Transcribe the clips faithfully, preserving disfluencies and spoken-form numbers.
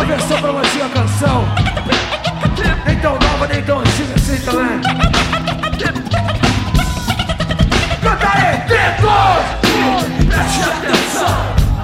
versão pra uma antiga canção. Nem tão nova, nem tão antiga assim também. Canta aí, dedos! Preste atenção.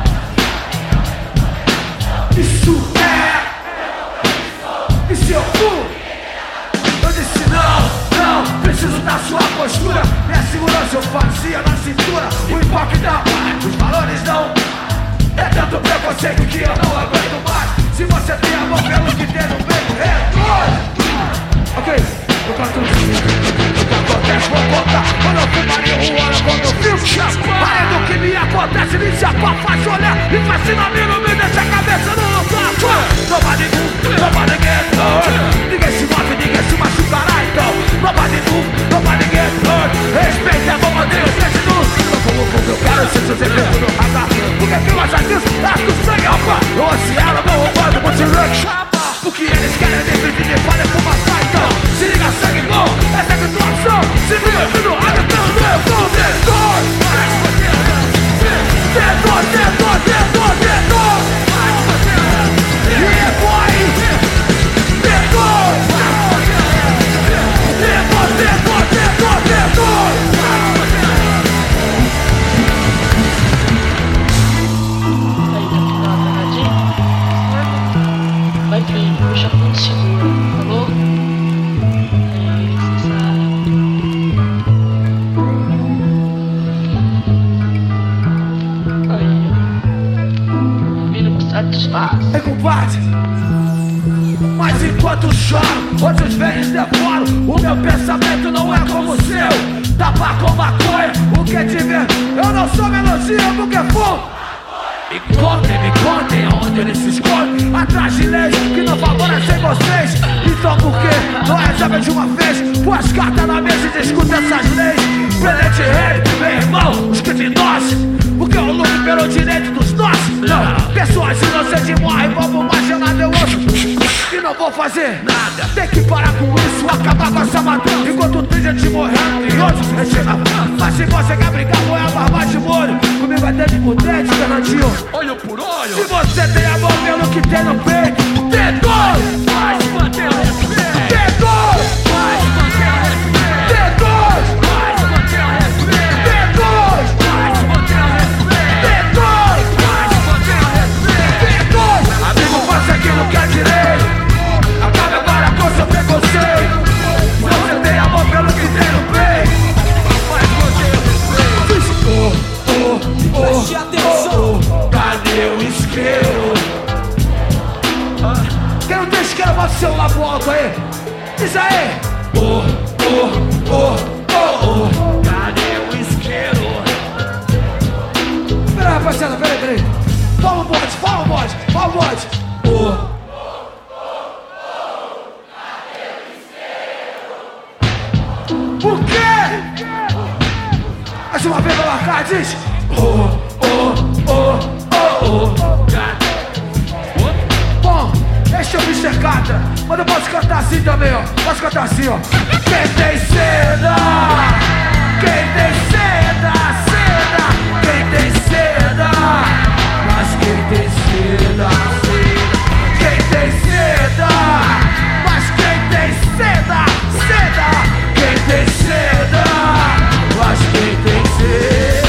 Isso é. E se eu fui? Eu disse não, não, preciso da sua postura. Minha segurança eu fazia na cintura. O impacto da paz, os valores não. É tanto preconceito que eu não aguento mais. Se você tem amor pelo que tem no peito, é doido. Ok, eu canto o que acontece, vou contar. Quando eu fumo marihuana, quando eu filmo champanhe. Além do que me acontece, me chapa, faz olhar. Me fascina, me não me deixa a cabeça no lugar. Nobody move, nobody get hurt. Ninguém se move, ninguém se machucará então. Nobody move, nobody get hurt. Respeita a bomba Deus, desde no. Eu como como eu quero, se você vê no radar. Porque quem gosta disso, acho que o sangue é o pá. O oceano, vou roubando, vou tirando chapa. Porque eles querem dividir, me falha por matar então. Se liga, sangue bom, essa é a situação. Se liga, filho, olha pelo meu som. Detor, detor, detor, detor, detor. E é boy. Detor, detor, detor, detor, detor. Vai bem, puxa muito seguro, falou? Aí, você sabe. Aí, vindo com satisfação. É compadre. Mas enquanto choro, outros velhos devoram. O meu pensamento não é como o seu. Tabaco ou maconha, o que é de ver? Eu não sou melodia, porque fumo. Me contem, me contem aonde eles se escondem. Atrás de leis que não favorecem vocês. Então por que não resolve de uma vez? Põe as cartas na mesa e discuta essas leis. Presente rei, meu irmão, os criminosos. Porque eu luto pelo direito dos nossos. Não, pessoas inocentes morrem, vamos mais gelado eu ouço. E não vou fazer nada. Tem que parar com isso, acabar com essa matança. Enquanto tem gente morrendo e outros retirando. Mas se você quer brigar, põe a barba de molho. Comigo é dente por dente, Fernandinho. Olho por olho. Se você tem amor pelo que tem no peito, dedo! Faz manter o respeito. Dedo! Faz manter o respeito. Dedo! Faz manter o respeito. Dedo! Faz manter o respeito. Dedo! Faz manter o respeito. Dedo! Amigo, faça aquilo que é direito. Acabe agora com seu preconceito. Se você tem amor pelo que tem no peito, Faz manter o respeito. oh, oh, oh, Preste atenção. oh, oh. Cadê o isqueiro? Quem não tem isqueiro, bota o celular pro alto aí. Diz aí. Oh, oh, oh, oh, oh. Cadê o isqueiro? Pera aí, rapaziada, pera aí, pera aí. Fala o bode, fala o bode, fala o bode. Oh. Por quê? Mais uma vez pra marcar, diz. Oh, oh, oh, oh, oh. Bom, esse é o mister Catra. Mas eu posso cantar assim também, ó. Posso cantar assim, ó. Quem tem seda? Quem tem seda? Seda. Quem tem seda? Mas quem tem seda? Seda. Quem tem seda? Mas quem tem seda? Seda. Quem tem seda? Mas quem tem seda?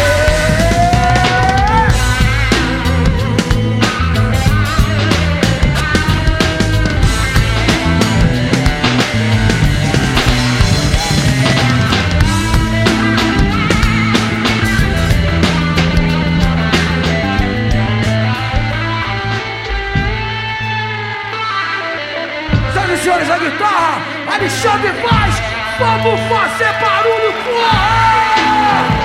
Senhoras e senhores, a guitarra, Alexandre Vaz, vamos fazer barulho, porra!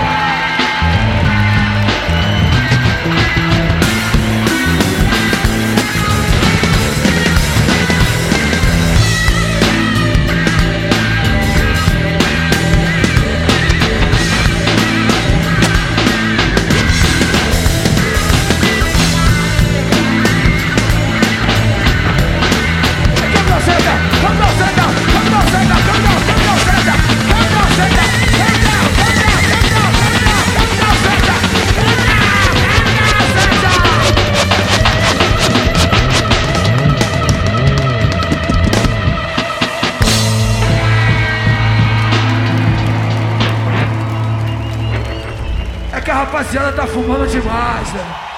Come on, rapaziada tá fumando demais, né?